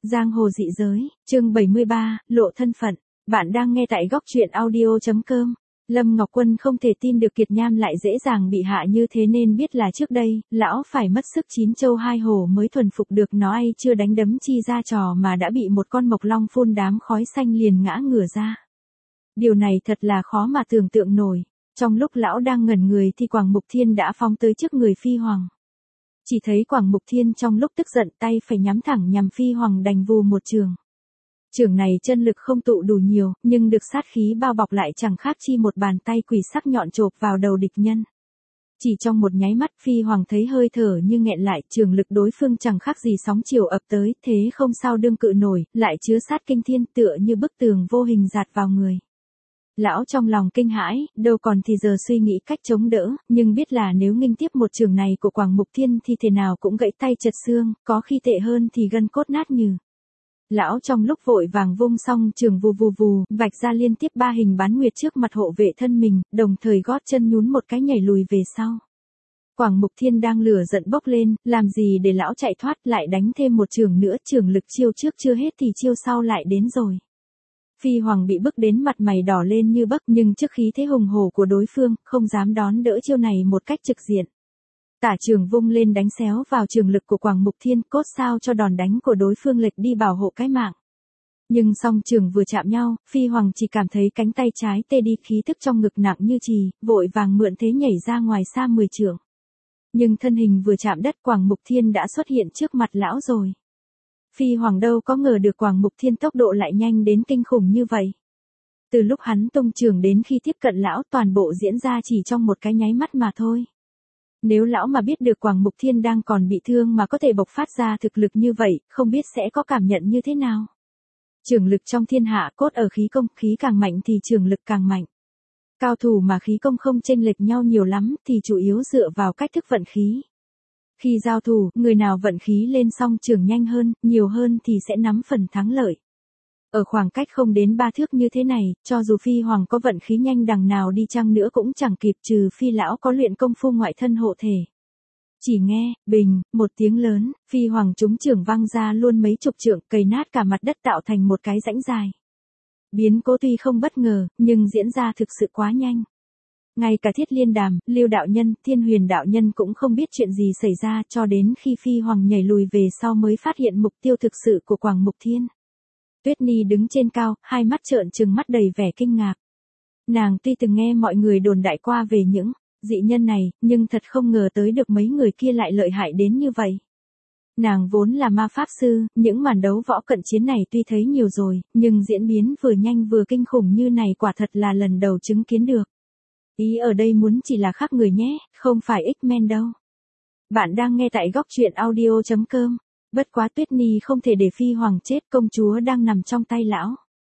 Giang hồ dị giới, chương 73, lộ thân phận. Bạn đang nghe tại góc truyện audio.com. Lâm Ngọc Quân không thể tin được Kiệt Nham lại dễ dàng bị hạ như thế, nên biết là trước đây, lão phải mất sức 9 châu 2 hổ mới thuần phục được nó, ai chưa đánh đấm chi ra trò mà đã bị một con mộc long phun đám khói xanh liền ngã ngửa ra. Điều này thật là khó mà tưởng tượng nổi. Trong lúc lão đang ngẩn người thì Quảng Mục Thiên đã phóng tới trước người Phi Hoàng. Chỉ thấy Quảng Mục Thiên trong lúc tức giận tay phải nhắm thẳng nhằm Phi Hoàng đành vù một trường. Trường này chân lực không tụ đủ nhiều, nhưng được sát khí bao bọc lại chẳng khác chi một bàn tay quỷ sắc nhọn chộp vào đầu địch nhân. Chỉ trong một nháy mắt Phi Hoàng thấy hơi thở như nghẹn lại, trường lực đối phương chẳng khác gì sóng chiều ập tới, thế không sao đương cự nổi, lại chứa sát kinh thiên tựa như bức tường vô hình dạt vào người. Lão trong lòng kinh hãi, đâu còn thì giờ suy nghĩ cách chống đỡ, nhưng biết là nếu nghênh tiếp một trường này của Quảng Mục Thiên thì thế nào cũng gãy tay chật xương, có khi tệ hơn thì gân cốt nát nhừ. Lão trong lúc vội vàng vung xong trường vù vù vù, vạch ra liên tiếp 3 hình bán nguyệt trước mặt hộ vệ thân mình, đồng thời gót chân nhún một cái nhảy lùi về sau. Quảng Mục Thiên đang lửa giận bốc lên, làm gì để lão chạy thoát, lại đánh thêm một trường nữa, trường lực chiêu trước chưa hết thì chiêu sau lại đến rồi. Phi Hoàng bị bức đến mặt mày đỏ lên như bấc, nhưng trước khí thế hùng hổ của đối phương, không dám đón đỡ chiêu này một cách trực diện. Tả trường vung lên đánh xéo vào trường lực của Quảng Mục Thiên, cốt sao cho đòn đánh của đối phương lệch đi bảo hộ cái mạng. Nhưng song trường vừa chạm nhau, Phi Hoàng chỉ cảm thấy cánh tay trái tê đi, khí tức trong ngực nặng như chì, vội vàng mượn thế nhảy ra ngoài xa 10 trượng. Nhưng thân hình vừa chạm đất, Quảng Mục Thiên đã xuất hiện trước mặt lão rồi. Phi Hoàng đâu có ngờ được Quảng Mục Thiên tốc độ lại nhanh đến kinh khủng như vậy. Từ lúc hắn tung trường đến khi tiếp cận lão, toàn bộ diễn ra chỉ trong một cái nháy mắt mà thôi. Nếu lão mà biết được Quảng Mục Thiên đang còn bị thương mà có thể bộc phát ra thực lực như vậy, không biết sẽ có cảm nhận như thế nào. Trường lực trong thiên hạ cốt ở khí công, khí càng mạnh thì trường lực càng mạnh. Cao thủ mà khí công không chênh lệch nhau nhiều lắm thì chủ yếu dựa vào cách thức vận khí. Khi giao thủ, người nào vận khí lên song trường nhanh hơn, nhiều hơn thì sẽ nắm phần thắng lợi. Ở khoảng cách không đến 3 thước như thế này, cho dù Phi Hoàng có vận khí nhanh đằng nào đi chăng nữa cũng chẳng kịp, trừ phi lão có luyện công phu ngoại thân hộ thể. Chỉ nghe, bình, một tiếng lớn, Phi Hoàng trúng trường văng ra luôn mấy chục trượng, cày nát cả mặt đất tạo thành một cái rãnh dài. Biến cố tuy không bất ngờ, nhưng diễn ra thực sự quá nhanh. Ngay cả Thiết Liên Đàm, Lưu đạo nhân, Thiên Huyền đạo nhân cũng không biết chuyện gì xảy ra, cho đến khi Phi Hoàng nhảy lùi về sau mới phát hiện mục tiêu thực sự của Quảng Mục Thiên. Tuyết Nhi đứng trên cao, hai mắt trợn trừng mắt đầy vẻ kinh ngạc. Nàng tuy từng nghe mọi người đồn đại qua về những dị nhân này, nhưng thật không ngờ tới được mấy người kia lại lợi hại đến như vậy. Nàng vốn là ma pháp sư, những màn đấu võ cận chiến này tuy thấy nhiều rồi, nhưng diễn biến vừa nhanh vừa kinh khủng như này quả thật là lần đầu chứng kiến được. Ý ở đây muốn chỉ là khác người nhé, không phải X-Men đâu. Bạn đang nghe tại góc truyện audio.com. Bất quá Tuyết Nhi không thể để Phi Hoàng chết, công chúa đang nằm trong tay lão.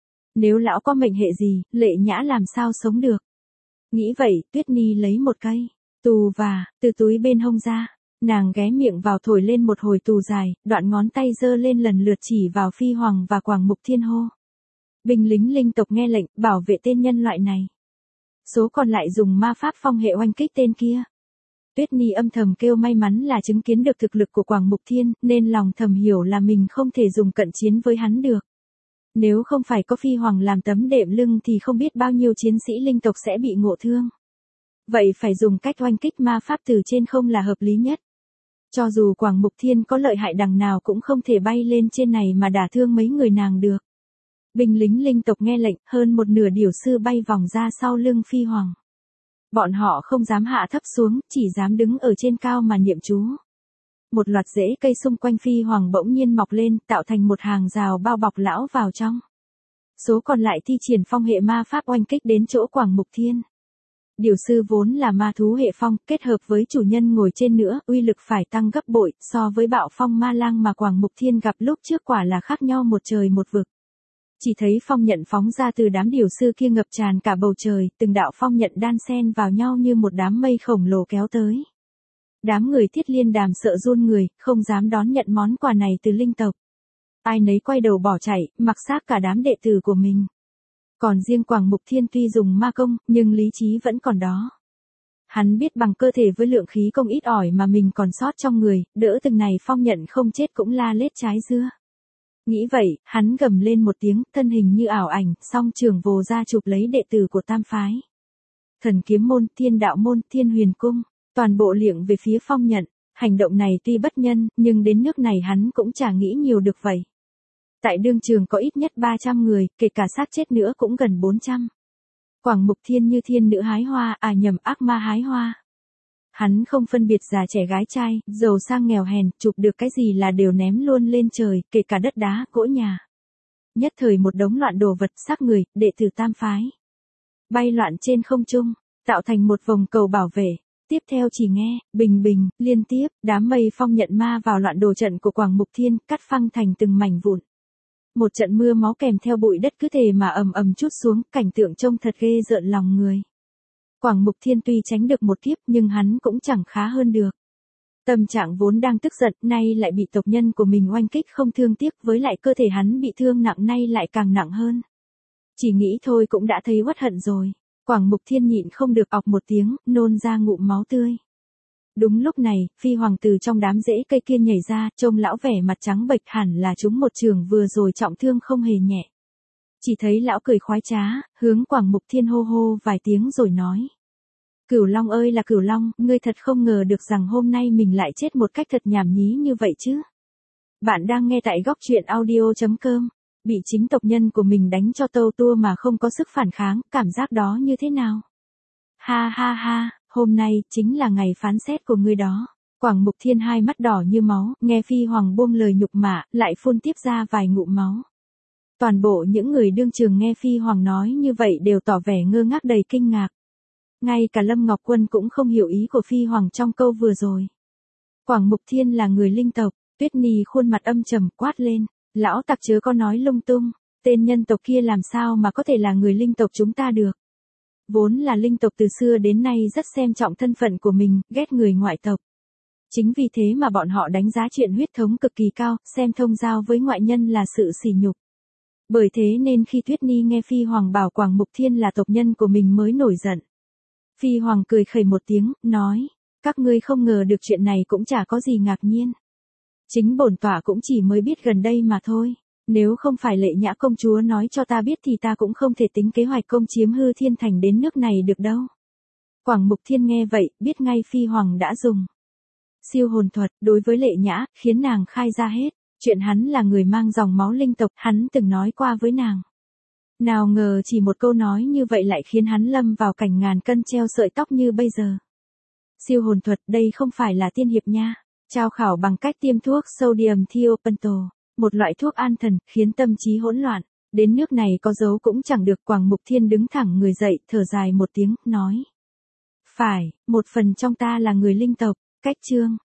Nếu lão có mệnh hệ gì, Lệ Nhã làm sao sống được. Nghĩ vậy, Tuyết Nhi lấy một cây tù và từ túi bên hông ra, nàng ghé miệng vào thổi lên một hồi tù dài, đoạn ngón tay giơ lên lần lượt chỉ vào Phi Hoàng và Quảng Mục Thiên hô. Binh lính linh tộc nghe lệnh, bảo vệ tên nhân loại này. Số còn lại dùng ma pháp phong hệ oanh kích tên kia. Tuyết Nhi âm thầm kêu may mắn là chứng kiến được thực lực của Quảng Mục Thiên, nên lòng thầm hiểu là mình không thể dùng cận chiến với hắn được. Nếu không phải có Phi Hoàng làm tấm đệm lưng thì không biết bao nhiêu chiến sĩ linh tộc sẽ bị ngộ thương. Vậy phải dùng cách oanh kích ma pháp từ trên không là hợp lý nhất. Cho dù Quảng Mục Thiên có lợi hại đằng nào cũng không thể bay lên trên này mà đả thương mấy người nàng được. Binh lính linh tộc nghe lệnh, hơn một nửa điểu sư bay vòng ra sau lưng Phi Hoàng. Bọn họ không dám hạ thấp xuống, chỉ dám đứng ở trên cao mà niệm chú. Một loạt rễ cây xung quanh Phi Hoàng bỗng nhiên mọc lên, tạo thành một hàng rào bao bọc lão vào trong. Số còn lại thi triển phong hệ ma pháp oanh kích đến chỗ Quảng Mục Thiên. Điểu sư vốn là ma thú hệ phong, kết hợp với chủ nhân ngồi trên nữa, uy lực phải tăng gấp bội, so với bạo phong ma lang mà Quảng Mục Thiên gặp lúc trước quả là khác nhau một trời một vực. Chỉ thấy phong nhận phóng ra từ đám điểu sư kia ngập tràn cả bầu trời, từng đạo phong nhận đan xen vào nhau như một đám mây khổng lồ kéo tới. Đám người Thiết Liên Đàm sợ run người, không dám đón nhận món quà này từ linh tộc. Ai nấy quay đầu bỏ chạy, mặc xác cả đám đệ tử của mình. Còn riêng Quảng Mục Thiên tuy dùng ma công, nhưng lý trí vẫn còn đó. Hắn biết bằng cơ thể với lượng khí công ít ỏi mà mình còn sót trong người, đỡ từng này phong nhận không chết cũng la lết trái dưa. Nghĩ vậy, hắn gầm lên một tiếng, thân hình như ảo ảnh, song trường vồ ra chụp lấy đệ tử của tam phái. Thần kiếm môn, thiên đạo môn, thiên huyền cung, toàn bộ liệng về phía Phong Nhận. Hành động này tuy bất nhân, nhưng đến nước này hắn cũng chả nghĩ nhiều được vậy. Tại đương trường có ít nhất 300 người, kể cả xác chết nữa cũng gần 400. Quảng Mục Thiên như thiên nữ hái hoa, nhầm, ác ma hái hoa. Hắn không phân biệt già trẻ gái trai, giàu sang nghèo hèn, chụp được cái gì là đều ném luôn lên trời, kể cả đất đá, gỗ nhà. Nhất thời một đống loạn đồ vật, xác người, đệ tử tam phái. Bay loạn trên không trung, tạo thành một vòng cầu bảo vệ. Tiếp theo chỉ nghe, bình bình, liên tiếp, đám mây phong nhận ma vào loạn đồ trận của Quảng Mục Thiên, cắt phăng thành từng mảnh vụn. Một trận mưa máu kèm theo bụi đất cứ thế mà ầm ầm trút xuống, cảnh tượng trông thật ghê rợn lòng người. Quảng Mục Thiên tuy tránh được một kiếp nhưng hắn cũng chẳng khá hơn được. Tâm trạng vốn đang tức giận, nay lại bị tộc nhân của mình oanh kích không thương tiếc, với lại cơ thể hắn bị thương nặng nay lại càng nặng hơn. Chỉ nghĩ thôi cũng đã thấy uất hận rồi. Quảng Mục Thiên nhịn không được ọc một tiếng, nôn ra ngụm máu tươi. Đúng lúc này, phi hoàng từ trong đám rễ cây kia nhảy ra, trông lão vẻ mặt trắng bệch, hẳn là trúng một trường vừa rồi trọng thương không hề nhẹ. Chỉ thấy lão cười khoái trá, hướng Quảng Mục Thiên hô hô vài tiếng rồi nói. Cửu Long ơi là Cửu Long, ngươi thật không ngờ được rằng hôm nay mình lại chết một cách thật nhảm nhí như vậy chứ. Bạn đang nghe tại góc truyện audio.com. Bị chính tộc nhân của mình đánh cho tâu tua mà không có sức phản kháng, cảm giác đó như thế nào? Ha ha ha, hôm nay chính là ngày phán xét của ngươi đó. Quảng Mục Thiên hai mắt đỏ như máu, nghe phi hoàng buông lời nhục mạ, lại phun tiếp ra vài ngụm máu. Toàn bộ những người đương trường nghe phi hoàng nói như vậy đều tỏ vẻ ngơ ngác đầy kinh ngạc. Ngay cả Lâm Ngọc Quân cũng không hiểu ý của phi hoàng trong câu vừa rồi. Quảng Mục Thiên là người linh tộc, Tuyết Nhi khuôn mặt âm trầm quát lên. Lão tặc chớ có nói lung tung, tên nhân tộc kia làm sao mà có thể là người linh tộc chúng ta được. Vốn là linh tộc từ xưa đến nay rất xem trọng thân phận của mình, ghét người ngoại tộc. Chính vì thế mà bọn họ đánh giá chuyện huyết thống cực kỳ cao, xem thông giao với ngoại nhân là sự sỉ nhục. Bởi thế nên khi Tuyết Nhi nghe phi hoàng bảo Quảng Mục Thiên là tộc nhân của mình mới nổi giận. Phi hoàng cười khẩy một tiếng, nói, các ngươi không ngờ được chuyện này cũng chả có gì ngạc nhiên. Chính bổn tọa cũng chỉ mới biết gần đây mà thôi, nếu không phải Lệ Nhã công chúa nói cho ta biết thì ta cũng không thể tính kế hoạch công chiếm Hư Thiên Thành đến nước này được đâu. Quảng Mục Thiên nghe vậy, biết ngay phi hoàng đã dùng siêu hồn thuật đối với Lệ Nhã, khiến nàng khai ra hết, chuyện hắn là người mang dòng máu linh tộc, hắn từng nói qua với nàng. Nào ngờ chỉ một câu nói như vậy lại khiến hắn lâm vào cảnh ngàn cân treo sợi tóc như bây giờ. Siêu hồn thuật đây không phải là tiên hiệp nha. Trao khảo bằng cách tiêm thuốc sodium thiopental, một loại thuốc an thần, khiến tâm trí hỗn loạn. Đến nước này có dấu cũng chẳng được. Quảng Mục Thiên đứng thẳng người dậy, thở dài một tiếng, nói. Phải, một phần trong ta là người linh tộc, cách chương.